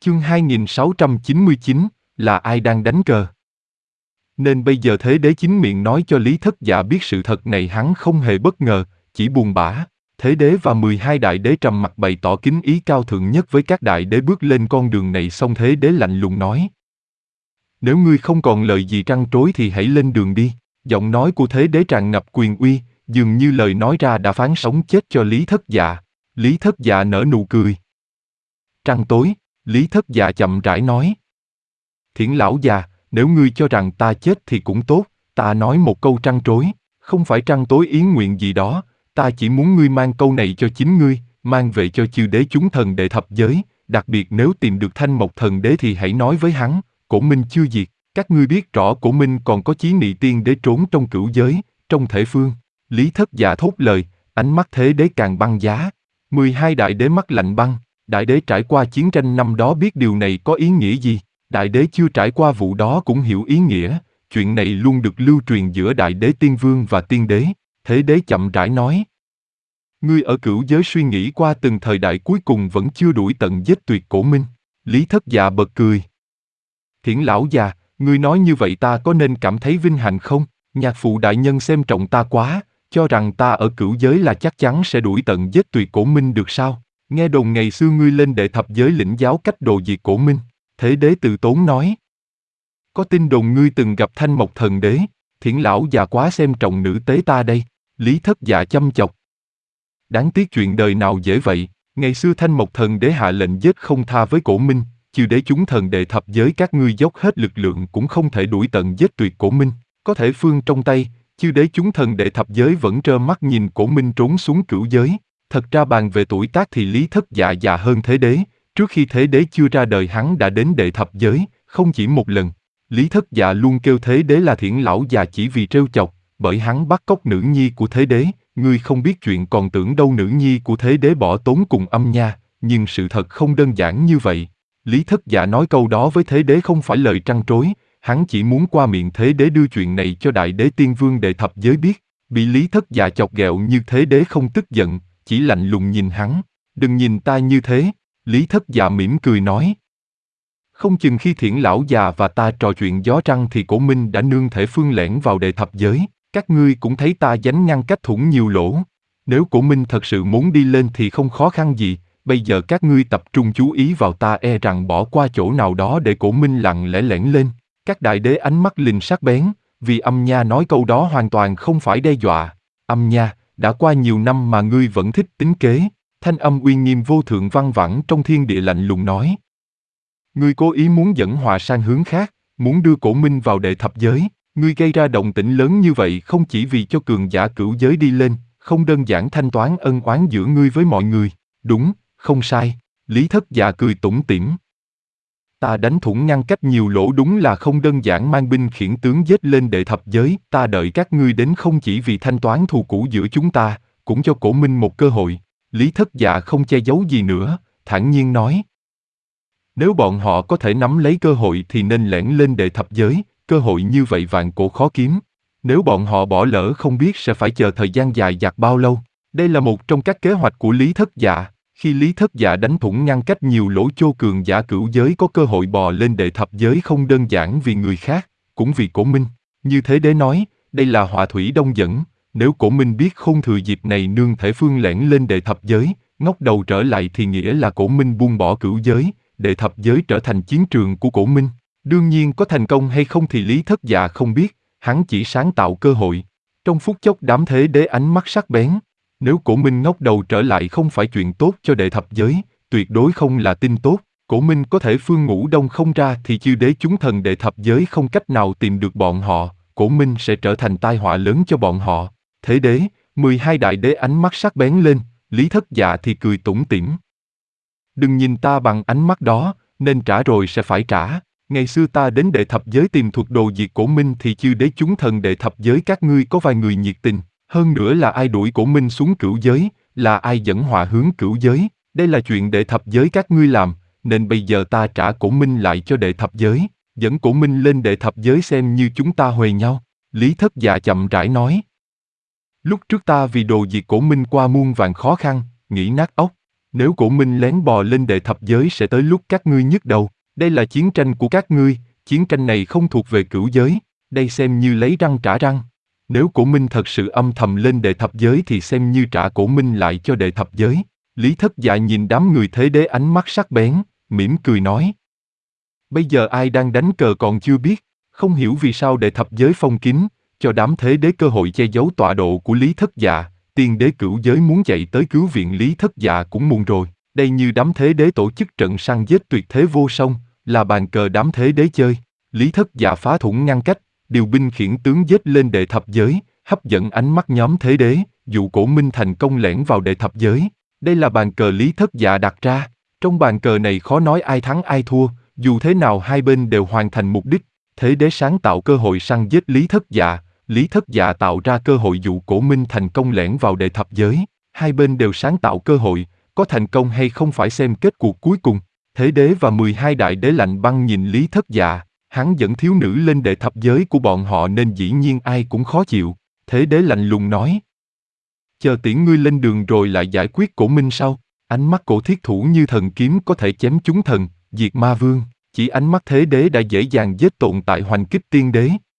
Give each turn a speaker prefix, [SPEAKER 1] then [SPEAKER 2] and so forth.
[SPEAKER 1] Chương 2699, là ai đang đánh cờ? Nên bây giờ Thế Đế chính miệng nói cho Lý Thất Dạ biết sự thật này, hắn không hề bất ngờ, chỉ buồn bã. Thế Đế và 12 đại đế trầm mặt bày tỏ kính ý cao thượng nhất với các đại đế bước lên con đường này, xong Thế Đế lạnh lùng nói: Nếu ngươi không còn lời gì trăn trối thì hãy lên đường đi. Giọng nói của Thế Đế tràn ngập quyền uy, dường như lời nói ra đã phán sống chết cho Lý Thất Dạ. Lý Thất Dạ nở nụ cười. Trăng tối, Lý Thất Dạ chậm rãi nói: Thiển lão già, nếu ngươi cho rằng ta chết thì cũng tốt, ta nói một câu trăn trối, không phải trăn tối yến nguyện gì đó, ta chỉ muốn ngươi mang câu này cho chính ngươi, mang về cho chư đế chúng thần đệ thập giới, đặc biệt nếu tìm được Thanh Mộc Thần Đế thì hãy nói với hắn, Cổ Minh chưa diệt, các ngươi biết rõ Cổ Minh còn có chí nị tiên đế trốn trong cửu giới, trong thể phương. Lý Thất Dạ thốt lời, ánh mắt Thế Đế càng băng giá. 12 đại đế mắt lạnh băng, đại đế trải qua chiến tranh năm đó biết điều này có ý nghĩa gì. Đại đế chưa trải qua vụ đó cũng hiểu ý nghĩa, chuyện này luôn được lưu truyền giữa đại đế tiên vương và tiên đế. Thế Đế chậm rãi nói: Ngươi ở cửu giới suy nghĩ qua từng thời đại, cuối cùng vẫn chưa đuổi tận giết tuyệt Cổ Minh. Lý Thất Dạ bật cười. Thiển lão già, ngươi nói như vậy ta có nên cảm thấy vinh hạnh không? Nhạc phụ đại nhân xem trọng ta quá, cho rằng ta ở cửu giới là chắc chắn sẽ đuổi tận giết tuyệt Cổ Minh được sao? Nghe đồn ngày xưa ngươi lên đệ thập giới lĩnh giáo cách đồ diệt Cổ Minh. Thế Đế từ tốn nói: Có tin đồn ngươi từng gặp Thanh Mộc Thần Đế, Thiển lão già quá xem trọng nữ tế ta đây. Lý Thất Dạ chăm chọc. Đáng tiếc chuyện đời nào dễ vậy, ngày xưa Thanh Mộc Thần Đế hạ lệnh giết không tha với Cổ Minh, chư đế chúng thần đệ thập giới các ngươi dốc hết lực lượng cũng không thể đuổi tận giết tuyệt Cổ Minh, có thể phương trong tay, chư đế chúng thần đệ thập giới vẫn trơ mắt nhìn Cổ Minh trốn xuống cửu giới. Thật ra bàn về tuổi tác thì Lý Thất Dạ già hơn Thế Đế. Trước khi Thế Đế chưa ra đời hắn đã đến đệ thập giới, không chỉ một lần. Lý Thất Dạ luôn kêu Thế Đế là Thiển lão già chỉ vì trêu chọc, bởi hắn bắt cóc nữ nhi của Thế Đế. Ngươi không biết chuyện còn tưởng đâu nữ nhi của Thế Đế bỏ trốn cùng Âm Nha, nhưng sự thật không đơn giản như vậy. Lý Thất Dạ nói câu đó với Thế Đế không phải lời trăn trối, hắn chỉ muốn qua miệng Thế Đế đưa chuyện này cho đại đế tiên vương đệ thập giới biết. Bị Lý Thất Dạ chọc ghẹo như Thế Đế không tức giận, chỉ lạnh lùng nhìn hắn. Đừng nhìn ta như thế. Lý Thất Dạ mỉm cười nói: Không chừng khi Thiển lão già và ta trò chuyện gió trăng thì Cổ Minh đã nương thể phương lẻn vào đệ thập giới, các ngươi cũng thấy ta dánh ngăn cách thủng nhiều lỗ. Nếu Cổ Minh thật sự muốn đi lên thì không khó khăn gì, bây giờ các ngươi tập trung chú ý vào ta, e rằng bỏ qua chỗ nào đó để Cổ Minh lặng lẽ lẻn lên. Các đại đế ánh mắt lình sắc bén, vì Âm Nha nói câu đó hoàn toàn không phải đe dọa. Âm Nha, đã qua nhiều năm mà ngươi vẫn thích tính kế. Thanh âm uy nghiêm vô thượng văng vẳng trong thiên địa lạnh lùng nói: Ngươi cố ý muốn dẫn họa sang hướng khác, muốn đưa Cổ Minh vào đệ thập giới. Ngươi gây ra động tĩnh lớn như vậy không chỉ vì cho cường giả cửu giới đi lên, không đơn giản thanh toán ân oán giữa ngươi với mọi người. Đúng, không sai. Lý Thất Dạ cười tủm tỉm. Ta đánh thủng ngăn cách nhiều lỗ đúng là không đơn giản mang binh khiển tướng giết lên đệ thập giới. Ta đợi các ngươi đến không chỉ vì thanh toán thù cũ giữa chúng ta, cũng cho Cổ Minh một cơ hội. Lý Thất Dạ không che giấu gì nữa, thản nhiên nói: Nếu bọn họ có thể nắm lấy cơ hội thì nên lẻn lên đệ thập giới, cơ hội như vậy vạn cổ khó kiếm. Nếu bọn họ bỏ lỡ không biết sẽ phải chờ thời gian dài dặt bao lâu. Đây là một trong các kế hoạch của Lý Thất Dạ. Khi Lý Thất Dạ đánh thủng ngăn cách nhiều lỗ cho cường giả cửu giới có cơ hội bò lên đệ thập giới không đơn giản vì người khác, cũng vì Cổ Minh. Như Thế Đế nói, đây là họa thủy đông dẫn. Nếu Cổ Minh biết không thừa dịp này nương thể phương lẻn lên đệ thập giới, ngóc đầu trở lại thì nghĩa là Cổ Minh buông bỏ cửu giới, đệ thập giới trở thành chiến trường của Cổ Minh. Đương nhiên có thành công hay không thì Lý Thất Dạ không biết, hắn chỉ sáng tạo cơ hội. Trong phút chốc đám Thế Đế ánh mắt sắc bén. Nếu Cổ Minh ngóc đầu trở lại không phải chuyện tốt cho đệ thập giới, tuyệt đối không là tin tốt. Cổ Minh có thể phương ngủ đông không ra thì chư đế chúng thần đệ thập giới không cách nào tìm được bọn họ, Cổ Minh sẽ trở thành tai họa lớn cho bọn họ. Thế Đế, 12 đại đế ánh mắt sắc bén lên, Lý Thất Dạ thì cười tủm tỉm. Đừng nhìn ta bằng ánh mắt đó, nên trả rồi sẽ phải trả. Ngày xưa ta đến đệ thập giới tìm thuật đồ diệt Cổ Minh thì chư đế chúng thần đệ thập giới các ngươi có vài người nhiệt tình. Hơn nữa là ai đuổi Cổ Minh xuống cửu giới, là ai dẫn họa hướng cửu giới. Đây là chuyện đệ thập giới các ngươi làm, nên bây giờ ta trả Cổ Minh lại cho đệ thập giới, dẫn Cổ Minh lên đệ thập giới xem như chúng ta huề nhau. Lý Thất Dạ chậm rãi nói. Lúc trước ta vì đồ diệt Cổ Minh qua muôn vàn khó khăn, nghĩ nát óc. Nếu Cổ Minh lén bò lên đệ thập giới sẽ tới lúc các ngươi nhức đầu. Đây là chiến tranh của các ngươi, chiến tranh này không thuộc về cửu giới, đây xem như lấy răng trả răng. Nếu Cổ Minh thật sự âm thầm lên đệ thập giới thì xem như trả Cổ Minh lại cho đệ thập giới. Lý Thất Dạ nhìn đám người thế đế ánh mắt sắc bén, mỉm cười nói. Bây giờ ai đang đánh cờ còn chưa biết, không hiểu vì sao đệ thập giới phong kín, cho đám thế đế cơ hội che giấu tọa độ của Lý Thất Dạ, tiên đế cửu giới muốn chạy tới cứu viện Lý Thất Dạ cũng muộn rồi. Đây như đám thế đế tổ chức trận săn giết tuyệt thế vô song, là bàn cờ đám thế đế chơi. Lý Thất Dạ phá thủng ngăn cách, điều binh khiển tướng giết lên đệ thập giới, hấp dẫn ánh mắt nhóm thế đế, dụ Cổ Minh thành công lẻn vào đệ thập giới. Đây là bàn cờ Lý Thất Dạ đặt ra. Trong bàn cờ này khó nói ai thắng ai thua, dù thế nào hai bên đều hoàn thành mục đích. Thế đế sáng tạo cơ hội săn giết Lý Thất Dạ, Lý Thất Dạ tạo ra cơ hội dụ Cổ Minh thành công lẻn vào đệ thập giới. Hai bên đều sáng tạo cơ hội, có thành công hay không phải xem kết cuộc cuối cùng. Thế đế và 12 đại đế lạnh băng nhìn Lý Thất Dạ, hắn dẫn thiếu nữ lên đệ thập giới của bọn họ nên dĩ nhiên ai cũng khó chịu. Thế đế lạnh lùng nói. Chờ tiễn ngươi lên đường rồi lại giải quyết Cổ Minh sau. Ánh mắt Cổ Thiết Thủ như thần kiếm có thể chém chúng thần, diệt ma vương. Chỉ ánh mắt thế đế đã dễ dàng giết tồn tại Hoành Kích Tiên Đế.